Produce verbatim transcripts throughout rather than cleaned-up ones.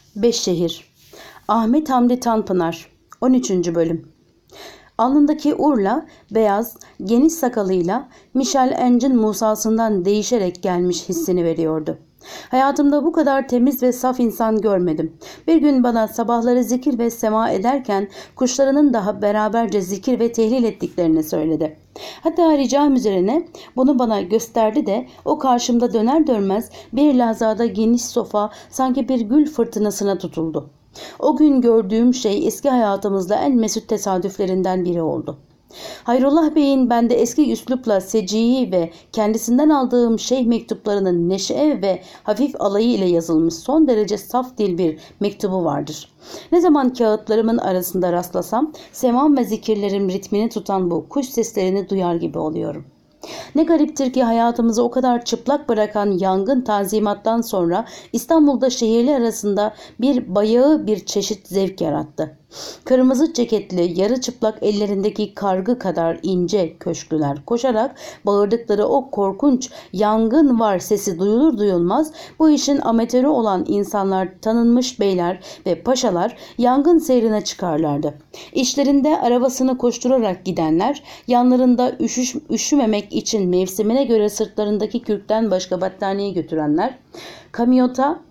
Beş Şehir. Ahmet Hamdi Tanpınar. on üçüncü bölüm. Alnındaki urla, beyaz, geniş sakalıyla Michelangelo Musa'sından değişerek gelmiş hissini veriyordu. Hayatımda bu kadar temiz ve saf insan görmedim. Bir gün bana sabahları zikir ve sema ederken kuşlarının daha beraberce zikir ve tehlil ettiklerini söyledi. Hatta ricam üzerine bunu bana gösterdi de o karşımda döner dönmez bir lahzada geniş sofa sanki bir gül fırtınasına tutuldu. O gün gördüğüm şey eski hayatımızda en mesut tesadüflerinden biri oldu. Hayrullah Bey'in bende eski üslupla seciyi ve kendisinden aldığım şeyh mektuplarının neşe ve hafif alayı ile yazılmış son derece saf dil bir mektubu vardır. Ne zaman kağıtlarımın arasında rastlasam semam ve zikirlerim ritmini tutan bu kuş seslerini duyar gibi oluyorum. Ne gariptir ki hayatımızı o kadar çıplak bırakan yangın tanzimattan sonra İstanbul'da şehirler arasında bir bayağı bir çeşit zevk yarattı. Kırmızı ceketli, yarı çıplak ellerindeki kargı kadar ince köşklüler koşarak bağırdıkları o korkunç yangın var sesi duyulur duyulmaz bu işin amatörü olan insanlar, tanınmış beyler ve paşalar yangın seyrine çıkarlardı. İşlerinde arabasını koşturarak gidenler, yanlarında üşüş, üşümemek için mevsimine göre sırtlarındaki kürkten başka battaniye götürenler, kamyota,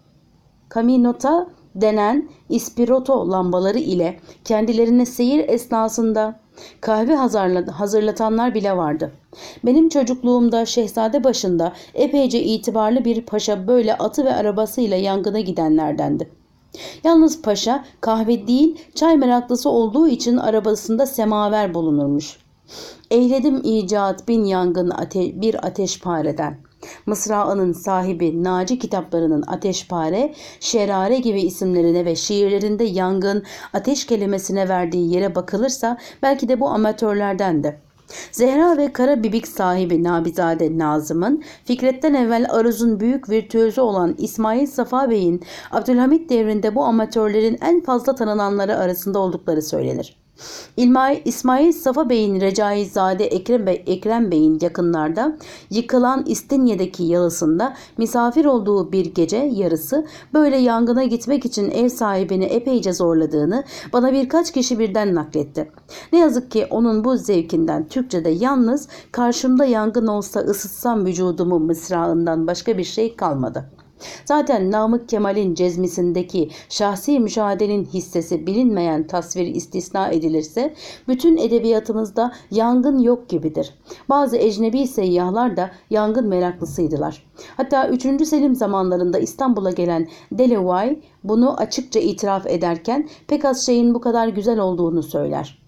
kaminota denen ispirto lambaları ile kendilerine seyir esnasında kahve hazırlatanlar bile vardı. Benim çocukluğumda Şehzadebaşı'nda epeyce itibarlı bir paşa böyle atı ve arabasıyla yangına gidenlerdendi. Yalnız paşa kahve değil çay meraklısı olduğu için arabasında semaver bulunurmuş. Eyledim icat bin yangın ate bir ateşpareden. Mısra'nın sahibi Naci kitaplarının ateşpare, şerare gibi isimlerine ve şiirlerinde yangın, ateş kelimesine verdiği yere bakılırsa belki de bu amatörlerdendi. Zehra ve Kara Bibik sahibi Nabizade Nazım'ın, Fikret'ten evvel Aruz'un büyük virtüözü olan İsmail Safa Bey'in Abdülhamit devrinde bu amatörlerin en fazla tanınanları arasında oldukları söylenir. İlmay, İsmail Safa Bey'in Recaizade Ekrem, Bey, Ekrem Bey'in yakınlarda yıkılan İstinye'deki yalısında misafir olduğu bir gece yarısı böyle yangına gitmek için ev sahibini epeyce zorladığını bana birkaç kişi birden nakletti. Ne yazık ki onun bu zevkinden Türkçe'de yalnız karşımda yangın olsa ısıtsam vücudumu mısrağından başka bir şey kalmadı. Zaten Namık Kemal'in cezmisindeki şahsi müşahedenin hissesi bilinmeyen tasvir istisna edilirse bütün edebiyatımızda yangın yok gibidir. Bazı ecnebi seyyahlar da yangın meraklısıydılar. Hatta üçüncü Selim zamanlarında İstanbul'a gelen Delevay bunu açıkça itiraf ederken pek az şeyin bu kadar güzel olduğunu söyler.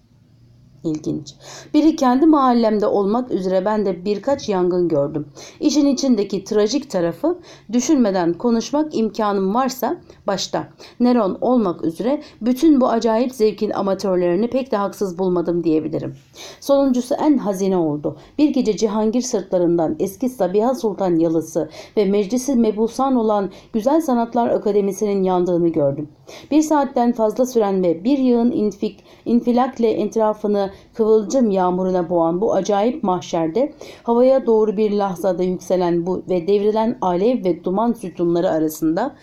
İlginç. Biri kendi mahallemde olmak üzere ben de birkaç yangın gördüm. İşin içindeki trajik tarafı düşünmeden konuşmak imkanım varsa başta Neron olmak üzere bütün bu acayip zevkin amatörlerini pek de haksız bulmadım diyebilirim. Sonuncusu en hazine oldu. Bir gece Cihangir sırtlarından eski Sabiha Sultan yalısı ve meclisi mebusan olan Güzel Sanatlar Akademisi'nin yandığını gördüm. Bir saatten fazla süren ve bir yığın infik, infilakle etrafını kıvılcım yağmuruna boğan bu acayip mahşerde havaya doğru bir lahzada yükselen bu ve devrilen alev ve duman sütunları arasında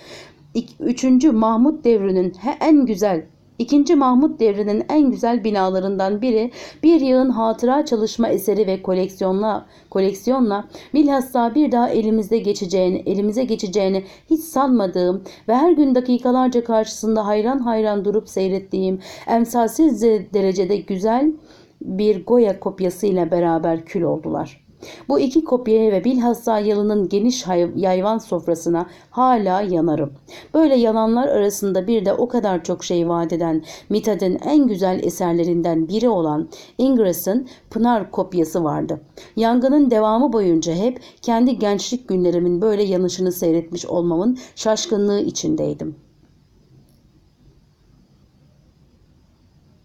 üçüncü Mahmut devrinin en güzel İkinci Mahmut devrinin en güzel binalarından biri bir yığın hatıra çalışma eseri ve koleksiyonla koleksiyonla bilhassa bir daha elimizde geçeceğini elimize geçeceğini hiç sanmadığım ve her gün dakikalarca karşısında hayran hayran durup seyrettiğim emsalsiz derecede güzel bir Goya kopyasıyla beraber kül oldular. Bu iki kopyaya ve bilhassa yalının geniş yayvan sofrasına hala yanarım. Böyle yananlar arasında bir de o kadar çok şey vaat eden Mithat'ın en güzel eserlerinden biri olan Ingras'ın Pınar kopyası vardı. Yangının devamı boyunca hep kendi gençlik günlerimin böyle yanışını seyretmiş olmamın şaşkınlığı içindeydim.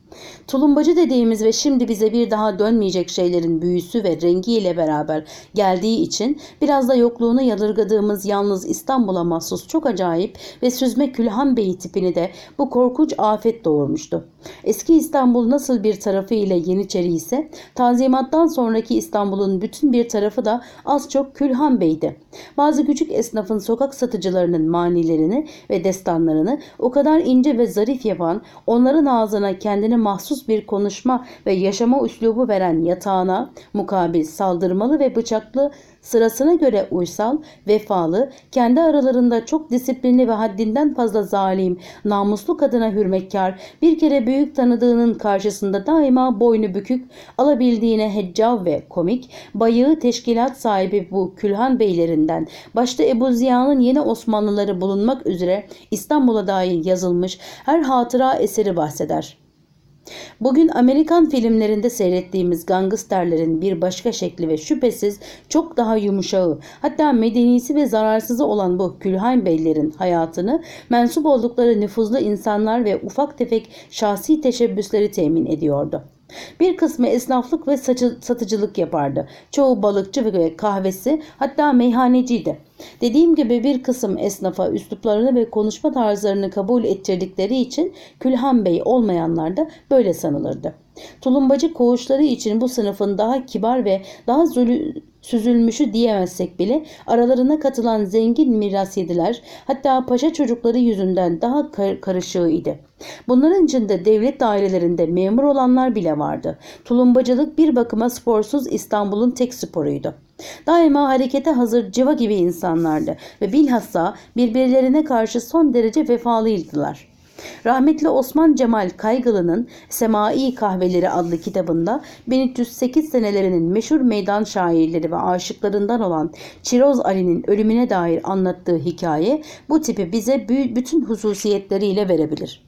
Tulumbacı dediğimiz ve şimdi bize bir daha dönmeyecek şeylerin büyüsü ve rengiyle beraber geldiği için biraz da yokluğunu yadırgadığımız yalnız İstanbul'a mahsus çok acayip ve süzme Külhan Bey tipini de bu korkunç afet doğurmuştu. Eski İstanbul nasıl bir tarafı ile Yeniçeri ise Tanzimat'tan sonraki İstanbul'un bütün bir tarafı da az çok Külhan Bey'di. Bazı küçük esnafın sokak satıcılarının manilerini ve destanlarını o kadar ince ve zarif yapan, onların ağzına kendine mahsus bir konuşma ve yaşama üslubu veren yatağına mukabil saldırmalı ve bıçaklı, sırasına göre uysal, vefalı, kendi aralarında çok disiplinli ve haddinden fazla zalim, namuslu kadına hürmetkar, bir kere büyük tanıdığının karşısında daima boynu bükük, alabildiğine heccav ve komik, bayığı teşkilat sahibi bu Külhan Beylerinden, başta Ebu Ziya'nın yeni Osmanlıları bulunmak üzere İstanbul'a dair yazılmış her hatıra eseri bahseder. Bugün Amerikan filmlerinde seyrettiğimiz gangsterlerin bir başka şekli ve şüphesiz çok daha yumuşağı, hatta medenisi ve zararsızı olan bu Külhan Beylerin hayatını mensup oldukları nüfuzlu insanlar ve ufak tefek şahsi teşebbüsleri temin ediyordu. Bir kısmı esnaflık ve satıcılık yapardı. Çoğu balıkçı ve kahvesi, hatta meyhaneciydi. Dediğim gibi bir kısım esnafa üsluplarını ve konuşma tarzlarını kabul ettirdikleri için Külhan Bey olmayanlar da böyle sanılırdı. Tulumbacı koğuşları için bu sınıfın daha kibar ve daha zulü, süzülmüşü diyemezsek bile aralarına katılan zengin miras yediler, hatta paşa çocukları yüzünden daha kar karışığıydı. Bunların içinde devlet dairelerinde memur olanlar bile vardı. Tulumbacılık bir bakıma sporsuz İstanbul'un tek sporuydu. Daima harekete hazır cıva gibi insanlardı ve bilhassa birbirlerine karşı son derece vefalıydılar. Rahmetli Osman Cemal Kaygılı'nın Semai Kahveleri adlı kitabında bin üç yüz sekiz senelerinin meşhur meydan şairleri ve aşıklarından olan Çiroz Ali'nin ölümüne dair anlattığı hikaye bu tipi bize bütün hususiyetleriyle verebilir.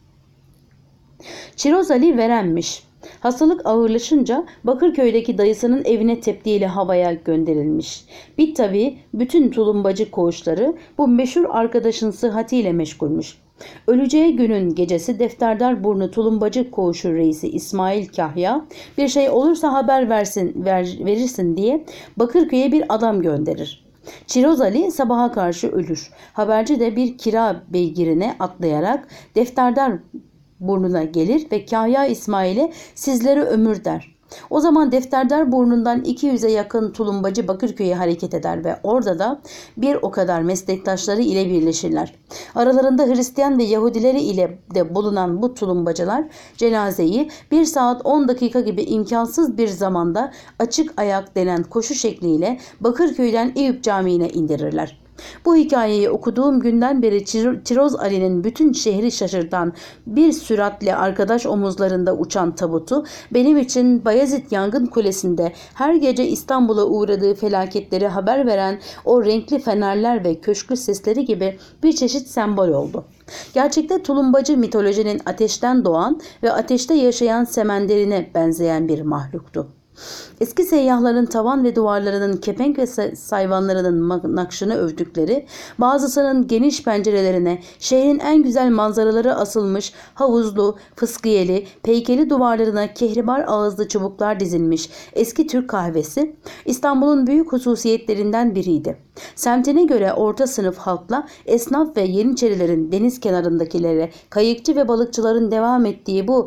Çiroz Ali verenmiş. Hastalık ağırlaşınca Bakırköy'deki dayısının evine tepdiyle havaya gönderilmiş. Bir tabi bütün tulumbacı koğuşları bu meşhur arkadaşın sıhhatiyle meşgulmüş. Öleceği günün gecesi Defterdar Burnu Tulumbacı Koğuşu Reisi İsmail Kahya bir şey olursa haber versin, ver, verirsin diye Bakırköy'e bir adam gönderir. Çiroz Ali sabaha karşı ölür. Haberci de bir kira beygirine atlayarak Defterdar Burnuna gelir ve Kahya İsmail'e sizlere ömür der. O zaman Defterdar Burnu'ndan iki yüze yakın tulumbacı Bakırköy'e hareket eder ve orada da bir o kadar meslektaşları ile birleşirler. Aralarında Hristiyan ve Yahudileri ile de bulunan bu tulumbacılar cenazeyi bir saat on dakika gibi imkansız bir zamanda açık ayak denen koşu şekliyle Bakırköy'den Eyüp Camii'ne indirirler. Bu hikayeyi okuduğum günden beri Çiroz Ali'nin bütün şehri şaşırtan bir süratle arkadaş omuzlarında uçan tabutu benim için Bayezid Yangın Kulesi'nde her gece İstanbul'a uğradığı felaketleri haber veren o renkli fenerler ve köşklü sesleri gibi bir çeşit sembol oldu. Gerçekte tulumbacı mitolojinin ateşten doğan ve ateşte yaşayan semenderine benzeyen bir mahluktu. Eski seyyahların tavan ve duvarlarının kepenk ve sayvanlarının nakşını övdükleri, bazısının geniş pencerelerine şehrin en güzel manzaraları asılmış havuzlu, fıskiyeli, peykeli duvarlarına kehribar ağızlı çubuklar dizilmiş eski Türk kahvesi, İstanbul'un büyük hususiyetlerinden biriydi. Semtine göre orta sınıf halkla esnaf ve yeniçerilerin deniz kenarındakilere, kayıkçı ve balıkçıların devam ettiği bu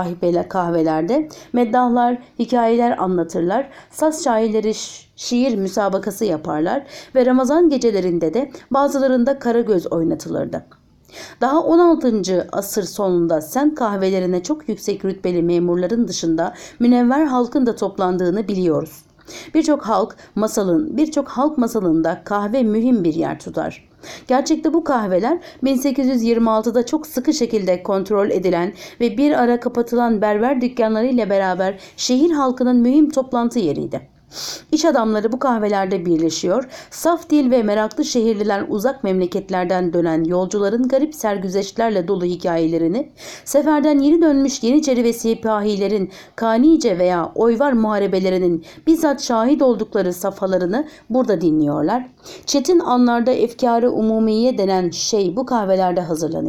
kahvelerde meddahlar, hikayeler anlatırlar, saz şairleri şiir müsabakası yaparlar ve Ramazan gecelerinde de bazılarında Karagöz oynatılırdı. Daha on altıncı asır sonunda semt kahvelerine çok yüksek rütbeli memurların dışında münevver halkın da toplandığını biliyoruz. Birçok halk masalın, birçok halk masalında kahve mühim bir yer tutar. Gerçekte bu kahveler bin sekiz yüz yirmi altıda çok sıkı şekilde kontrol edilen ve bir ara kapatılan berber dükkanları ile beraber şehir halkının mühim toplantı yeriydi. İş adamları bu kahvelerde birleşiyor, saf dil ve meraklı şehirliler uzak memleketlerden dönen yolcuların garip sergüzeştlerle dolu hikayelerini, seferden yeni dönmüş Yeniçeri ve sipahilerin kanice veya oyvar muharebelerinin bizzat şahit oldukları safhalarını burada dinliyorlar. Çetin anlarda efkâr-ı umumiye denen şey bu kahvelerde hazırlanıyordu.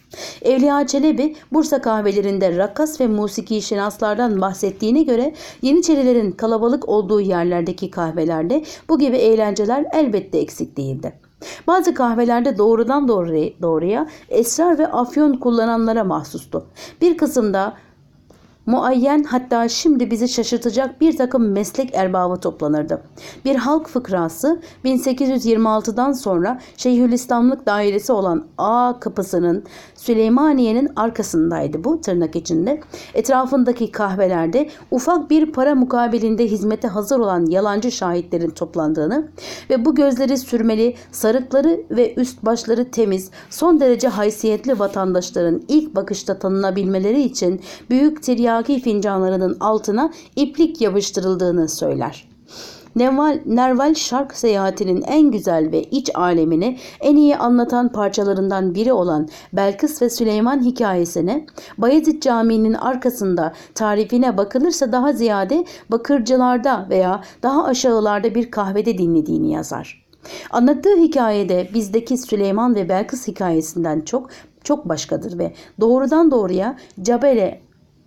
Evliya Çelebi, Bursa kahvelerinde rakkas ve musiki şinaslardan bahsettiğine göre Yeniçerilerin kalabalık olduğu yerlerdeki kahvelerde bu gibi eğlenceler elbette eksik değildi. Bazı kahvelerde doğrudan doğruya, doğruya esrar ve afyon kullananlara mahsustu. Bir kısımda muayyen, hatta şimdi bizi şaşırtacak bir takım meslek erbabı toplanırdı. Bir halk fıkrası bin sekiz yüz yirmi altıdan sonra Şeyhülislamlık dairesi olan A kapısının Süleymaniye'nin arkasındaydı bu, tırnak içinde. Etrafındaki kahvelerde ufak bir para mukabilinde hizmete hazır olan yalancı şahitlerin toplandığını ve bu gözleri sürmeli, sarıkları ve üst başları temiz, son derece haysiyetli vatandaşların ilk bakışta tanınabilmeleri için büyük tiryaki fincanlarının altına iplik yapıştırıldığını söyler. Nerval, Nerval Şark seyahatinin en güzel ve iç alemini en iyi anlatan parçalarından biri olan Belkıs ve Süleyman hikayesine Bayezid Camii'nin arkasında tarifine bakılırsa daha ziyade bakırcılarda veya daha aşağılarda bir kahvede dinlediğini yazar. Anlattığı hikayede bizdeki Süleyman ve Belkıs hikayesinden çok çok başkadır ve doğrudan doğruya Cabele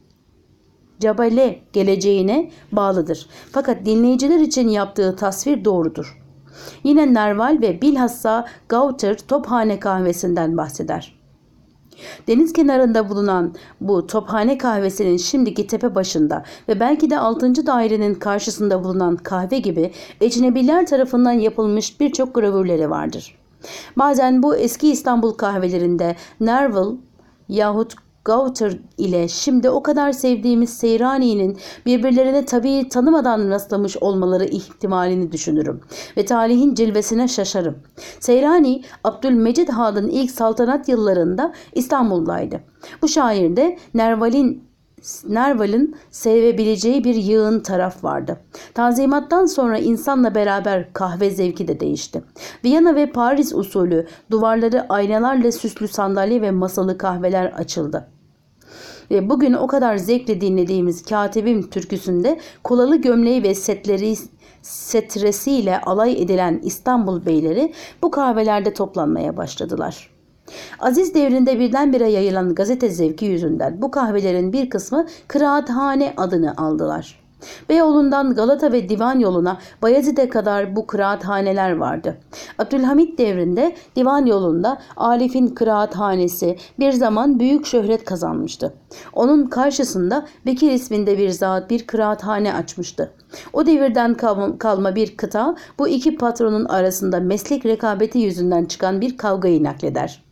Cabale geleceğine bağlıdır. Fakat dinleyiciler için yaptığı tasvir doğrudur. Yine Nerval ve bilhassa Gauter Tophane kahvesinden bahseder. Deniz kenarında bulunan bu Tophane kahvesinin şimdiki tepe başında ve belki de altıncı dairenin karşısında bulunan kahve gibi ecnebiler tarafından yapılmış birçok gravürleri vardır. Bazen bu eski İstanbul kahvelerinde Nerval yahut Gauter ile şimdi o kadar sevdiğimiz Seyrani'nin birbirlerine tabii tanımadan rastlamış olmaları ihtimalini düşünürüm ve talihin cilvesine şaşarım. Seyrani, Abdülmecid Han'ın ilk saltanat yıllarında İstanbul'daydı. Bu şairde Nerval'in Nerval'in sevebileceği bir yığın taraf vardı. Tanzimattan sonra insanla beraber kahve zevki de değişti. Viyana ve Paris usulü duvarları aynalarla süslü sandalye ve masalı kahveler açıldı. Ve bugün o kadar zevkle dinlediğimiz Katibim türküsünde kolalı gömleği ve setleri setresiyle alay edilen İstanbul beyleri bu kahvelerde toplanmaya başladılar. Aziz devrinde birdenbire yayılan gazete zevki yüzünden bu kahvelerin bir kısmı kıraathane adını aldılar. Beyoğlu'ndan Galata ve Divan yoluna Bayezid'e kadar bu kıraathaneler vardı. Abdülhamit devrinde Divan yolunda Arif'in kıraathanesi bir zaman büyük şöhret kazanmıştı. Onun karşısında Bekir isminde bir zat bir kıraathane açmıştı. O devirden kalma bir kıta bu iki patronun arasında meslek rekabeti yüzünden çıkan bir kavgayı nakleder.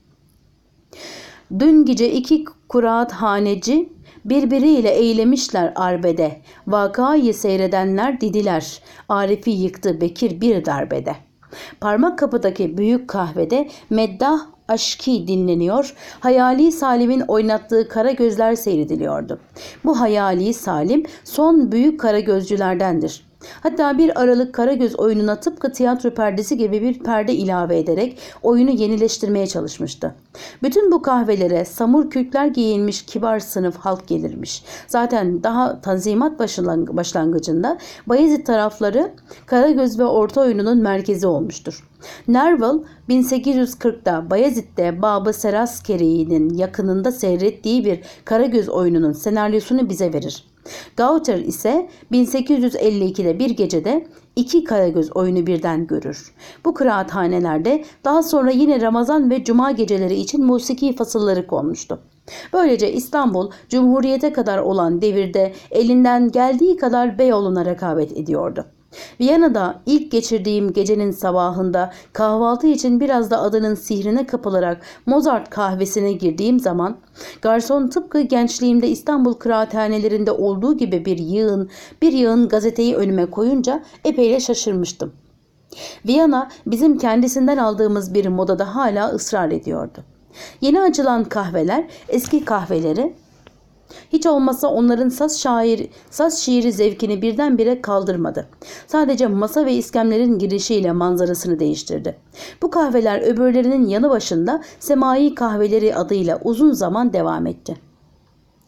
Dün gece iki kıraathaneci birbiriyle eylemişler arbede. Vakayı seyredenler didiler. Arif'i yıktı Bekir bir darbede. Parmak kapıdaki büyük kahvede meddah aşki dinleniyor. Hayali Salim'in oynattığı kara gözler seyrediliyordu. Bu hayali Salim son büyük kara gözcülerdendir. Hatta bir aralık Karagöz oyununa tıpkı tiyatro perdesi gibi bir perde ilave ederek oyunu yenileştirmeye çalışmıştı. Bütün bu kahvelere samur kürkler giyilmiş kibar sınıf halk gelirmiş. Zaten daha Tanzimat başlangıcında Bayezid tarafları Karagöz ve orta oyununun merkezi olmuştur. Nerval bin sekiz yüz kırkta Bayezid'de Babı Seraskeri'nin yakınında seyrettiği bir Karagöz oyununun senaryosunu bize verir. Gauter ise bin sekiz yüz elli ikide bir gecede iki Karagöz oyunu birden görür. Bu kıraathanelerde daha sonra yine Ramazan ve Cuma geceleri için musiki fasılları konmuştu. Böylece İstanbul Cumhuriyete kadar olan devirde elinden geldiği kadar Beyoğlu'na rekabet ediyordu. Viyana'da ilk geçirdiğim gecenin sabahında kahvaltı için biraz da adının sihrine kapılarak Mozart kahvesine girdiğim zaman garson tıpkı gençliğimde İstanbul kıraathanelerinde olduğu gibi bir yığın bir yığın gazeteyi önüme koyunca epeyle şaşırmıştım. Viyana bizim kendisinden aldığımız bir modada hala ısrar ediyordu. Yeni açılan kahveler eski kahveleri hiç olmazsa onların saz, şair, saz şiiri zevkini birdenbire kaldırmadı. Sadece masa ve iskemlerin girişiyle manzarasını değiştirdi. Bu kahveler öbürlerinin yanı başında Semai kahveleri adıyla uzun zaman devam etti.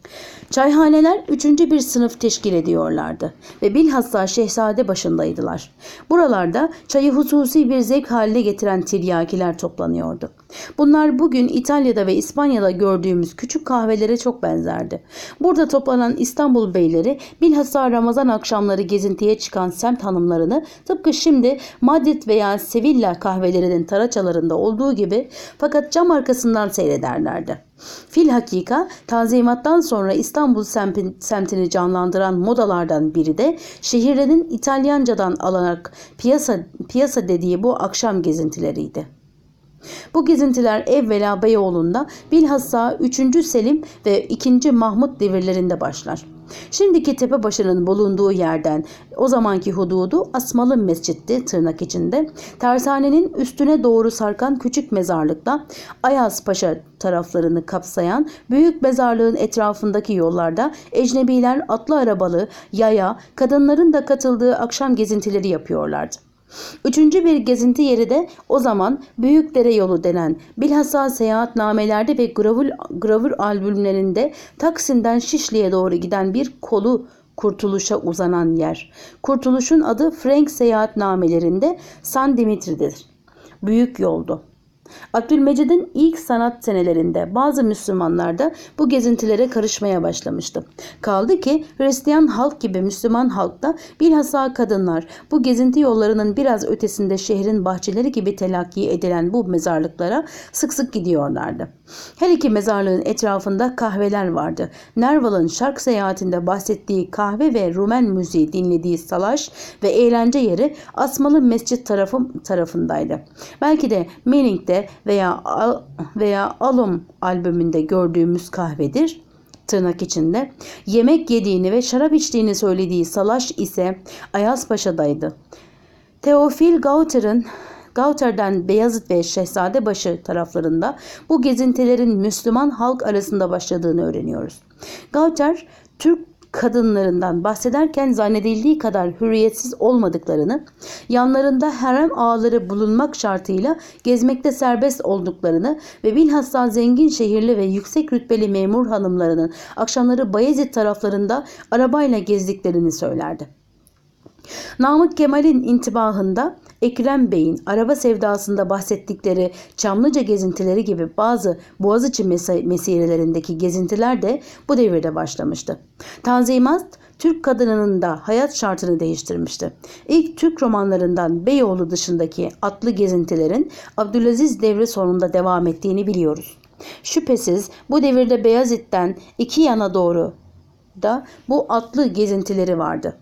Çayhaneler üçüncü bir sınıf teşkil ediyorlardı ve bilhassa Şehzade başındaydılar. Buralarda çayı hususi bir zevk haline getiren tiryakiler toplanıyordu. Bunlar bugün İtalya'da ve İspanya'da gördüğümüz küçük kahvelere çok benzerdi. Burada toplanan İstanbul beyleri bilhassa Ramazan akşamları gezintiye çıkan semt hanımlarını tıpkı şimdi Madrid veya Sevilla kahvelerinin taraçalarında olduğu gibi fakat cam arkasından seyrederlerdi. Filhakika Tanzimat'tan sonra İstanbul semtini canlandıran modalardan biri de şehirlerin İtalyancadan alarak piyasa, piyasa dediği bu akşam gezintileriydi. Bu gezintiler evvela Beyoğlu'nda bilhassa üçüncü Selim ve ikinci Mahmut devirlerinde başlar. Şimdiki Tepebaşı'nın bulunduğu yerden o zamanki hududu Asmalı Mescid'di tırnak içinde. Tersanenin üstüne doğru sarkan küçük mezarlıkta Ayazpaşa taraflarını kapsayan büyük mezarlığın etrafındaki yollarda ecnebiler atlı arabalı, yaya, kadınların da katıldığı akşam gezintileri yapıyorlardı. Üçüncü bir gezinti yeri de o zaman Büyükdere yolu denen bilhassa seyahatnamelerde ve gravür, gravür albümlerinde Taksim'den Şişli'ye doğru giden bir kolu Kurtuluş'a uzanan yer. Kurtuluş'un adı Frank seyahatnamelerinde San Dimitri'dir. Büyük yoldu. Abdülmecid'in ilk sanat senelerinde bazı Müslümanlar da bu gezintilere karışmaya başlamıştı. Kaldı ki Hristiyan halk gibi Müslüman halk da bilhassa kadınlar bu gezinti yollarının biraz ötesinde şehrin bahçeleri gibi telakki edilen bu mezarlıklara sık sık gidiyorlardı. Her iki mezarlığın etrafında kahveler vardı. Nerval'ın şark seyahatinde bahsettiği kahve ve Rumen müziği dinlediği salaş ve eğlence yeri Asmalı Mescid tarafı, tarafındaydı. Belki de Manning'de veya veya Alum albümünde gördüğümüz kahvedir. Tırnak içinde. Yemek yediğini ve şarap içtiğini söylediği salaş ise Ayazpaşa'daydı. Teofil Gauter'ın Gauter'den Beyazıt ve Şehzadebaşı taraflarında bu gezintilerin Müslüman halk arasında başladığını öğreniyoruz. Gauter, Türk kadınlarından bahsederken zannedildiği kadar hürriyetsiz olmadıklarını, yanlarında harem ağaları bulunmak şartıyla gezmekte serbest olduklarını ve bilhassa zengin şehirli ve yüksek rütbeli memur hanımlarının akşamları Bayezid taraflarında arabayla gezdiklerini söylerdi. Namık Kemal'in intibahında Ekrem Bey'in araba sevdasında bahsettikleri Çamlıca gezintileri gibi bazı Boğaziçi mesirelerindeki gezintiler de bu devirde başlamıştı. Tanzimat, Türk kadınının da hayat şartını değiştirmişti. İlk Türk romanlarından Beyoğlu dışındaki atlı gezintilerin Abdülaziz devri sonunda devam ettiğini biliyoruz. Şüphesiz bu devirde Beyazıt'tan iki yana doğru da bu atlı gezintileri vardı.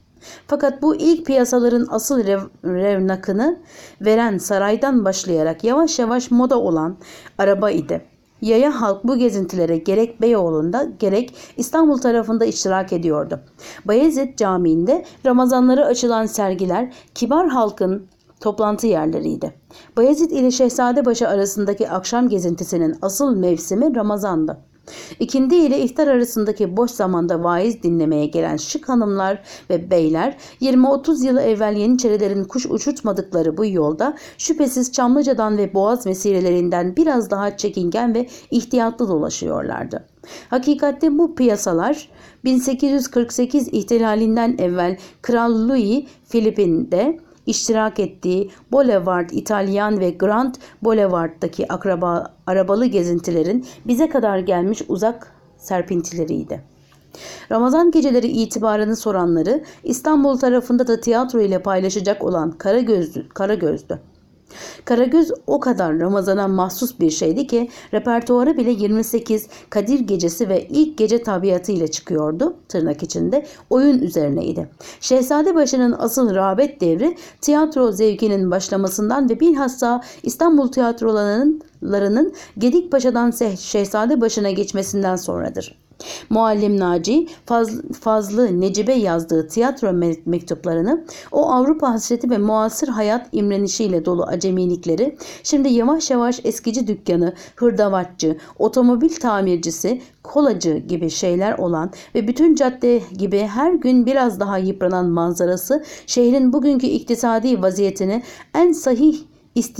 Fakat bu ilk piyasaların asıl rev, revnakını veren saraydan başlayarak yavaş yavaş moda olan araba idi. Yaya halk bu gezintilere gerek Beyoğlu'nda gerek İstanbul tarafında iştirak ediyordu. Bayezid Camii'nde Ramazanları açılan sergiler kibar halkın toplantı yerleriydi. Bayezid ile Şehzadebaşı arasındaki akşam gezintisinin asıl mevsimi Ramazan'dı. İkindi ile iftar arasındaki boş zamanda vaiz dinlemeye gelen şık hanımlar ve beyler yirmi otuz yıl evvel Yeniçerilerin kuş uçurtmadıkları bu yolda şüphesiz Çamlıca'dan ve Boğaz mesirelerinden biraz daha çekingen ve ihtiyatlı dolaşıyorlardı. Hakikatte bu piyasalar bin sekiz yüz kırk sekiz ihtilalinden evvel Kral Louis Philippe'inde iştirak ettiği Boulevard İtalyan ve Grand Boulevard'daki akraba, arabalı gezintilerin bize kadar gelmiş uzak serpintileriydi. Ramazan geceleri itibarını soranları İstanbul tarafında da tiyatro ile paylaşacak olan Karagöz'dü. Karagöz'dü. Karagöz o kadar Ramazan'a mahsus bir şeydi ki repertuarı bile yirmi sekiz Kadir Gecesi ve ilk gece tabiatı ile çıkıyordu. Tırnak içinde oyun üzerineydi. Şehzadebaşı'nın asıl rağbet devri tiyatro zevkinin başlamasından ve bilhassa İstanbul tiyatrolarının Gedikpaşa'dan Şehzadebaşı'na geçmesinden sonradır. Muallim Naci Fazlı, Fazlı Necibe yazdığı tiyatro mektuplarını, o Avrupa hasreti ve muasır hayat imrenişiyle dolu acemilikleri şimdi yavaş yavaş eskici dükkanı, hırdavatçı, otomobil tamircisi, kolacı gibi şeyler olan ve bütün cadde gibi her gün biraz daha yıpranan manzarası şehrin bugünkü iktisadi vaziyetini en sahih istis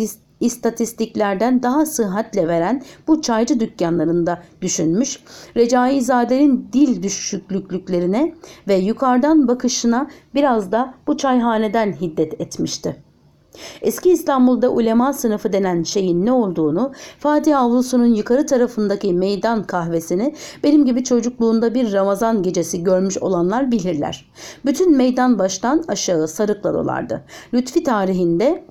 istatistiklerden daha sıhhatle veren bu çaycı dükkanlarında düşünmüş, Recaizade'nin dil düşüklüklerine ve yukarıdan bakışına biraz da bu çayhaneden hiddet etmişti. Eski İstanbul'da ulema sınıfı denen şeyin ne olduğunu, Fatih avlusunun yukarı tarafındaki meydan kahvesini benim gibi çocukluğunda bir Ramazan gecesi görmüş olanlar bilirler. Bütün meydan baştan aşağı sarıkla dolardı. Lütfi tarihinde,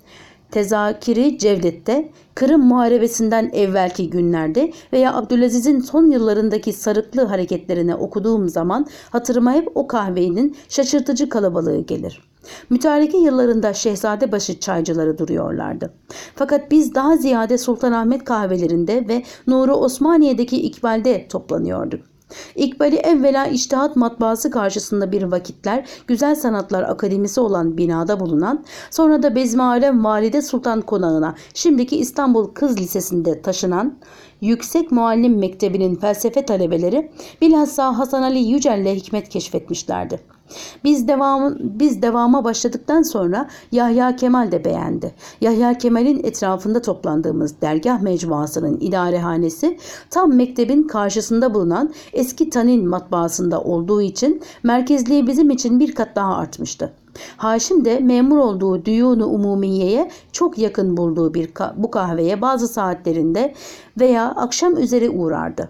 Tezakiri Cevdet'te, Kırım Muharebesi'nden evvelki günlerde veya Abdülaziz'in son yıllarındaki sarıklı hareketlerini okuduğum zaman hatırıma hep o kahvenin şaşırtıcı kalabalığı gelir. Mütareke yıllarında Şehzadebaşı çaycıları duruyorlardı. Fakat biz daha ziyade Sultanahmet kahvelerinde ve Nuri Osmaniye'deki İkbal'de toplanıyorduk. İkbal'i evvela İçtihat Matbaası karşısında bir vakitler Güzel Sanatlar Akademisi olan binada bulunan, sonra da Bezmi Alem Valide Sultan Konağı'na, şimdiki İstanbul Kız Lisesi'nde taşınan Yüksek Muallim Mektebi'nin felsefe talebeleri bilhassa Hasan Ali Yücel'le hikmet keşfetmişlerdi. Biz devam biz devama başladıktan sonra Yahya Kemal de beğendi. Yahya Kemal'in etrafında toplandığımız dergah mecmuasının idarehanesi tam mektebin karşısında bulunan eski Tanin matbaasında olduğu için merkezliği bizim için bir kat daha artmıştı. Haşim de memur olduğu Düyun-u Umumiye'ye çok yakın bulduğu bir bu kahveye bazı saatlerinde veya akşam üzeri uğrardı.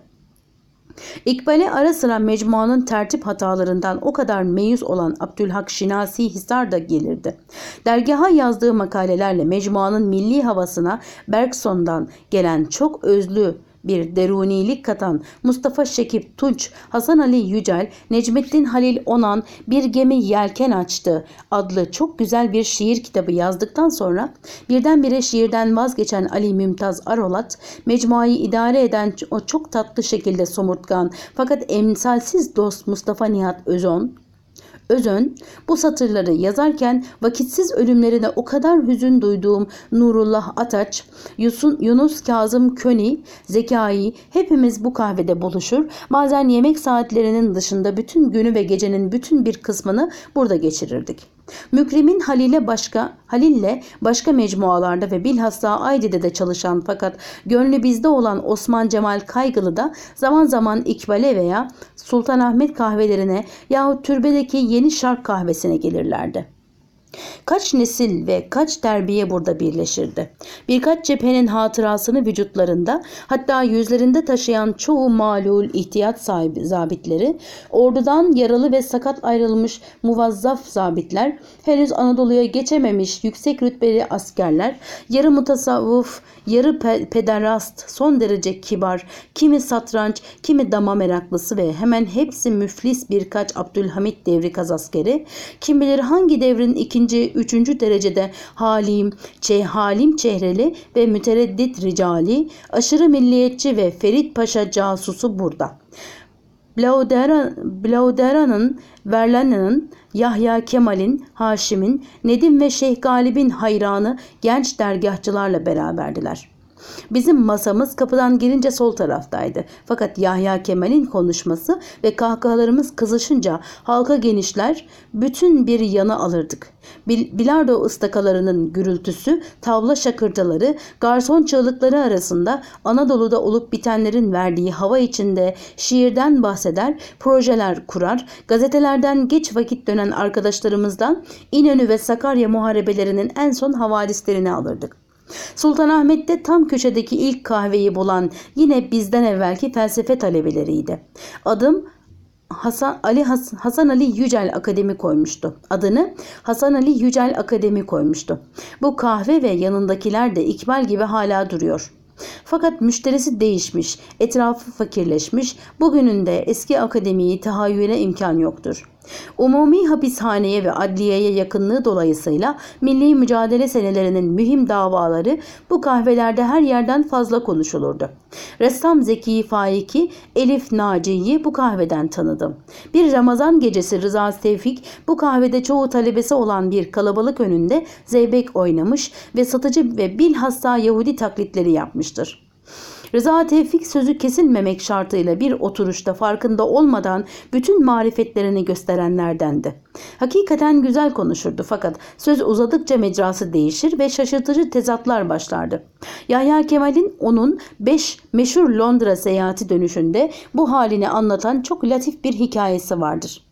İkbal'e ara sıra mecmuanın tertip hatalarından o kadar meyus olan Abdülhak Şinasi Hisar da gelirdi. Dergaha yazdığı makalelerle mecmuanın milli havasına Bergson'dan gelen çok özlü bir derunilik katan Mustafa Şekip Tunç, Hasan Ali Yücel, Necmettin Halil Onan Bir Gemi Yelken Açtı adlı çok güzel bir şiir kitabı yazdıktan sonra birdenbire şiirden vazgeçen Ali Mümtaz Arolat, mecmuayı idare eden o çok tatlı şekilde somurtkan fakat emsalsiz dost Mustafa Nihat Özon, Özön bu satırları yazarken vakitsiz ölümlerine o kadar hüzün duyduğum Nurullah Ataç, Yunus Kazım Köni, Zekai hepimiz bu kahvede buluşur. Bazen yemek saatlerinin dışında bütün günü ve gecenin bütün bir kısmını burada geçirirdik. Mükrim'in Halil'e başka Halil'le başka mecmualarda ve bilhassa Aydi'de de çalışan fakat gönlü bizde olan Osman Cemal Kaygılı da zaman zaman İkbal'e veya Sultanahmet kahvelerine yahut türbedeki Yeni Şark kahvesine gelirlerdi. Kaç nesil ve kaç terbiye burada birleşirdi. Birkaç cephenin hatırasını vücutlarında, hatta yüzlerinde taşıyan çoğu malul ihtiyat sahibi zabitleri, ordudan yaralı ve sakat ayrılmış muvazzaf zabitler, henüz Anadolu'ya geçememiş yüksek rütbeli askerler, yarı mutasavvuf, yarı pe pederast, son derece kibar, kimi satranç, kimi dama meraklısı ve hemen hepsi müflis birkaç Abdülhamit devri kazaskeri, kim bilir hangi devrin ikinci, üçüncü derecede halim, çe halim çehreli ve mütereddit ricali, aşırı milliyetçi ve Ferit Paşa casusu burada. Blauderan'ın, Verlana'nın, Yahya Kemal'in, Haşim'in, Nedim ve Şeyh Galip'in hayranı genç dergahçılarla beraberdiler. Bizim masamız kapıdan girince sol taraftaydı. Fakat Yahya Kemal'in konuşması ve kahkahalarımız kızışınca halka genişler, bütün bir yanı alırdık. Bilardo ıstakalarının gürültüsü, tavla şakırtıları, garson çığlıkları arasında Anadolu'da olup bitenlerin verdiği hava içinde şiirden bahseder, projeler kurar, gazetelerden geç vakit dönen arkadaşlarımızdan İnönü ve Sakarya muharebelerinin en son havadislerini alırdık. Sultanahmet'te tam köşedeki ilk kahveyi bulan yine bizden evvelki felsefe talebeleriydi. Adım Hasan Ali Has Hasan Ali Yücel Akademi koymuştu. Adını Hasan Ali Yücel Akademi koymuştu. Bu kahve ve yanındakiler de İkbal gibi hala duruyor. Fakat müşterisi değişmiş, etrafı fakirleşmiş, bugünün de eski akademiyi tahayyüle imkan yoktur. Umumi hapishaneye ve adliyeye yakınlığı dolayısıyla milli mücadele senelerinin mühim davaları bu kahvelerde her yerden fazla konuşulurdu. Ressam Zeki Faiki, Elif Naci'yi bu kahveden tanıdım. Bir Ramazan gecesi Rıza Tevfik bu kahvede çoğu talebesi olan bir kalabalık önünde zeybek oynamış ve satıcı ve bilhassa Yahudi taklitleri yapmıştır. Rıza Tevfik sözü kesilmemek şartıyla bir oturuşta farkında olmadan bütün marifetlerini gösterenlerdendi. Hakikaten güzel konuşurdu fakat söz uzadıkça mecrası değişir ve şaşırtıcı tezatlar başlardı. Yahya Kemal'in onun beş meşhur Londra seyahati dönüşünde bu halini anlatan çok latif bir hikayesi vardır.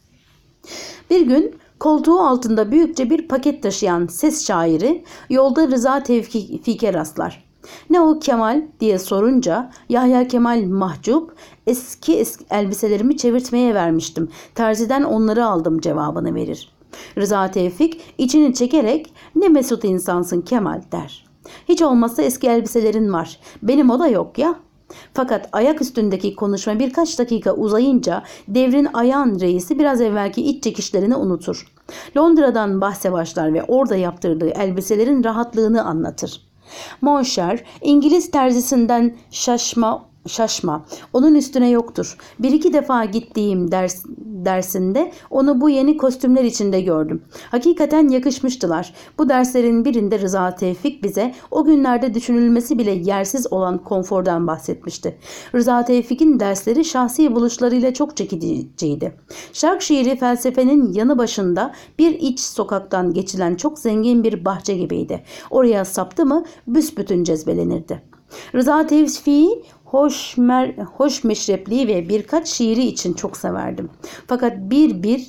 Bir gün koltuğu altında büyükçe bir paket taşıyan ses şairi yolda Rıza Tevfik'e rastlar. "Ne o Kemal?" diye sorunca Yahya Kemal mahcup, eski, eski elbiselerimi çevirtmeye vermiştim. Terziden onları aldım cevabını verir. Rıza Tevfik içini çekerek "Ne mesut insansın Kemal" der. "Hiç olmazsa eski elbiselerin var. Benim o da yok ya." Fakat ayak üstündeki konuşma birkaç dakika uzayınca devrin ayağın reisi biraz evvelki iç çekişlerini unutur. Londra'dan bahse başlar ve orada yaptırdığı elbiselerin rahatlığını anlatır. Monşer, İngiliz terzisinden şaşma şaşma. Onun üstüne yoktur. Bir iki defa gittiğim ders, dersinde onu bu yeni kostümler içinde gördüm. Hakikaten yakışmıştılar. Bu derslerin birinde Rıza Tevfik bize o günlerde düşünülmesi bile yersiz olan konfordan bahsetmişti. Rıza Tevfik'in dersleri şahsi buluşlarıyla çok çekiciydi. Şark şiiri felsefenin yanı başında bir iç sokaktan geçilen çok zengin bir bahçe gibiydi. Oraya saptı mı büsbütün cezbelenirdi. Rıza Tevfik'i hoş, mer, hoş meşrepliği ve birkaç şiiri için çok severdim. Fakat bir bir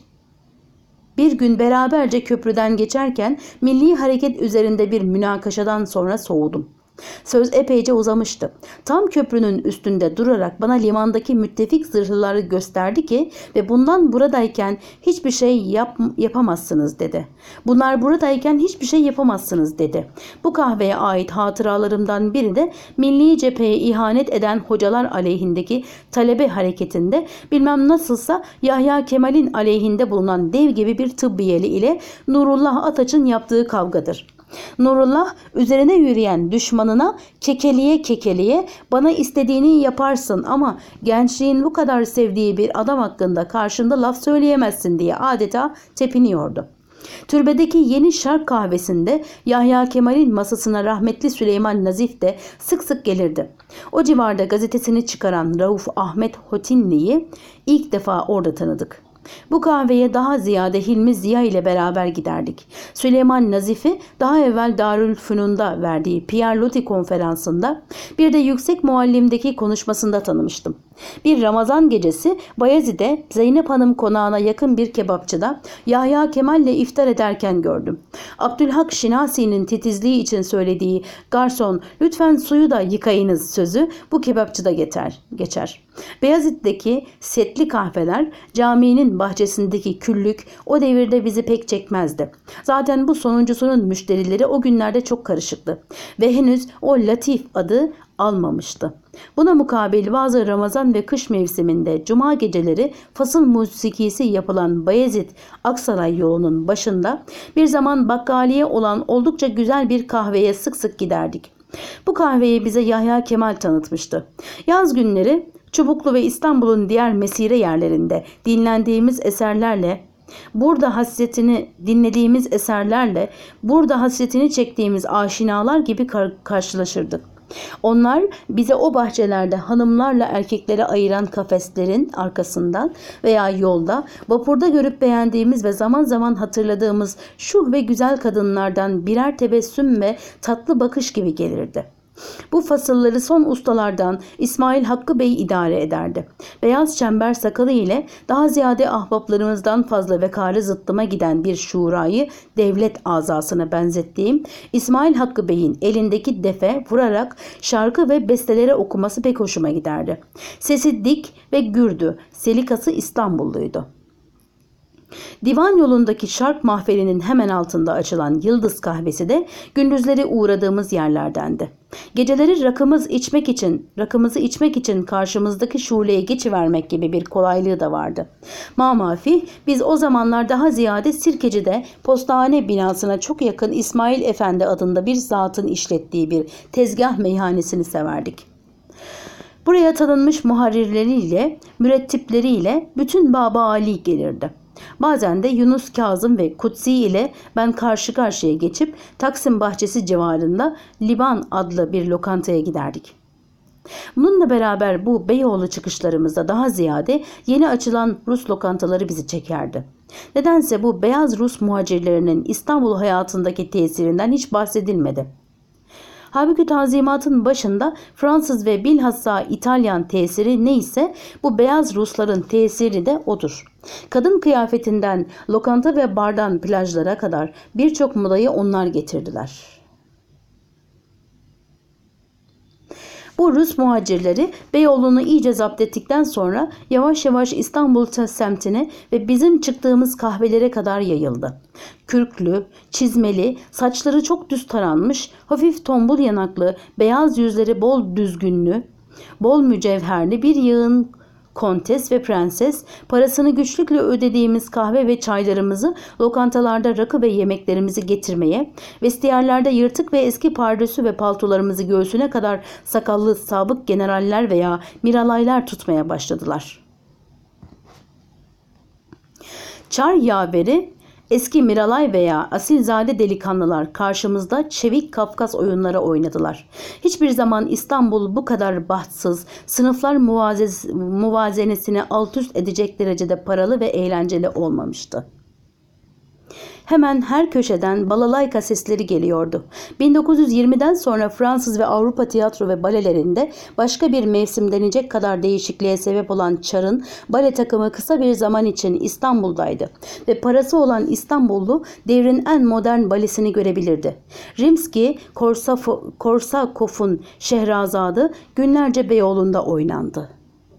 bir gün beraberce köprüden geçerken milli hareket üzerinde bir münakaşadan sonra soğudum. Söz epeyce uzamıştı. Tam köprünün üstünde durarak bana limandaki müttefik zırhlıları gösterdi ki ve bundan buradayken hiçbir şey yap, yapamazsınız dedi. Bunlar buradayken hiçbir şey yapamazsınız dedi. Bu kahveye ait hatıralarımdan biri de milli cepheye ihanet eden hocalar aleyhindeki talebe hareketinde bilmem nasılsa Yahya Kemal'in aleyhinde bulunan dev gibi bir tıbbiyeli ile Nurullah Ataç'ın yaptığı kavgadır. Nurullah üzerine yürüyen düşmanına kekeliye kekeliye "Bana istediğini yaparsın ama gençliğin bu kadar sevdiği bir adam hakkında karşında laf söyleyemezsin" diye adeta tepiniyordu. Türbedeki yeni şark kahvesinde Yahya Kemal'in masasına rahmetli Süleyman Nazif de sık sık gelirdi. O civarda gazetesini çıkaran Rauf Ahmet Hotinli'yi ilk defa orada tanıdık. Bu kahveye daha ziyade Hilmi Ziya ile beraber giderdik. Süleyman Nazif'i daha evvel Darülfünun'da verdiği Pierre Loti konferansında, bir de Yüksek Muallim'deki konuşmasında tanımıştım. Bir Ramazan gecesi Bayezid'e Zeynep Hanım konağına yakın bir kebapçıda Yahya Kemal'le iftar ederken gördüm. Abdülhak Şinasi'nin titizliği için söylediği "Garson lütfen suyu da yıkayınız" sözü bu kebapçıda geçer. geçer. Beyazıt'taki setli kahveler, caminin bahçesindeki küllük o devirde bizi pek çekmezdi. Zaten bu sonuncusunun müşterileri o günlerde çok karışıktı ve henüz o latif adı almamıştı. Buna mukabil bazı Ramazan ve kış mevsiminde cuma geceleri fasıl musikisi yapılan Bayezid Aksaray yolunun başında bir zaman bakkaliye olan oldukça güzel bir kahveye sık sık giderdik. Bu kahveyi bize Yahya Kemal tanıtmıştı. Yaz günleri Çubuklu ve İstanbul'un diğer mesire yerlerinde dinlendiğimiz eserlerle, burada hasretini dinlediğimiz eserlerle, burada hasretini çektiğimiz aşinalar gibi kar- karşılaşırdık. Onlar bize o bahçelerde hanımlarla erkekleri ayıran kafeslerin arkasından veya yolda, vapurda görüp beğendiğimiz ve zaman zaman hatırladığımız şuh ve güzel kadınlardan birer tebessüm ve tatlı bakış gibi gelirdi. Bu fasılları son ustalardan İsmail Hakkı Bey idare ederdi. Beyaz çember sakalı ile daha ziyade ahbaplarımızdan fazla vekarı zıttıma giden bir şurayı devlet azasına benzettiğim İsmail Hakkı Bey'in elindeki defe vurarak şarkı ve bestelere okuması pek hoşuma giderdi. Sesi dik ve gürdü. Selikası İstanbulluydu. Divan yolundaki şark mahfilinin hemen altında açılan Yıldız kahvesi de gündüzleri uğradığımız yerlerdendi. Geceleri rakımız içmek için, rakımızı içmek için karşımızdaki şuleye geçivermek gibi bir kolaylığı da vardı. Mamafi biz o zamanlar daha ziyade Sirkeci'de postane binasına çok yakın İsmail Efendi adında bir zatın işlettiği bir tezgah meyhanesini severdik. Buraya tanınmış muharrirleriyle, mürettipleriyle bütün Baba Ali gelirdi. Bazen de Yunus Kazım ve Kutsi ile ben karşı karşıya geçip Taksim Bahçesi civarında Liban adlı bir lokantaya giderdik. Bununla beraber bu Beyoğlu çıkışlarımızda daha ziyade yeni açılan Rus lokantaları bizi çekerdi. Nedense bu beyaz Rus muhacirlerinin İstanbul hayatındaki tesirinden hiç bahsedilmedi. Halbuki Tanzimat'ın başında Fransız ve bilhassa İtalyan tesiri neyse bu beyaz Rusların tesiri de odur. Kadın kıyafetinden lokanta ve bardan plajlara kadar birçok modayı onlar getirdiler. Bu Rus muhacirleri Beyoğlu'nu iyice zapt ettikten sonra yavaş yavaş İstanbul semtine ve bizim çıktığımız kahvelere kadar yayıldı. Kürklü, çizmeli, saçları çok düz taranmış, hafif tombul yanaklı, beyaz yüzleri bol düzgünlü, bol mücevherli bir yığın kontes ve prenses parasını güçlükle ödediğimiz kahve ve çaylarımızı, lokantalarda rakı ve yemeklerimizi getirmeye, vestiyerlerde yırtık ve eski pardösü ve paltolarımızı göğsüne kadar sakallı sabık generaller veya miralaylar tutmaya başladılar. Çar yaveri eski miralay veya asilzade delikanlılar karşımızda çevik Kafkas oyunları oynadılar. Hiçbir zaman İstanbul bu kadar bahtsız, sınıflar muvazez, muvazenesini alt üst edecek derecede paralı ve eğlenceli olmamıştı. Hemen her köşeden balalayka sesleri geliyordu. bin dokuz yüz yirmiden sonra Fransız ve Avrupa tiyatro ve balelerinde başka bir mevsim denecek kadar değişikliğe sebep olan Çar'ın bale takımı kısa bir zaman için İstanbul'daydı ve parası olan İstanbullu devrin en modern balesini görebilirdi. Rimski-Korsakov'un Şehrazadı günlerce Beyoğlu'nda oynandı.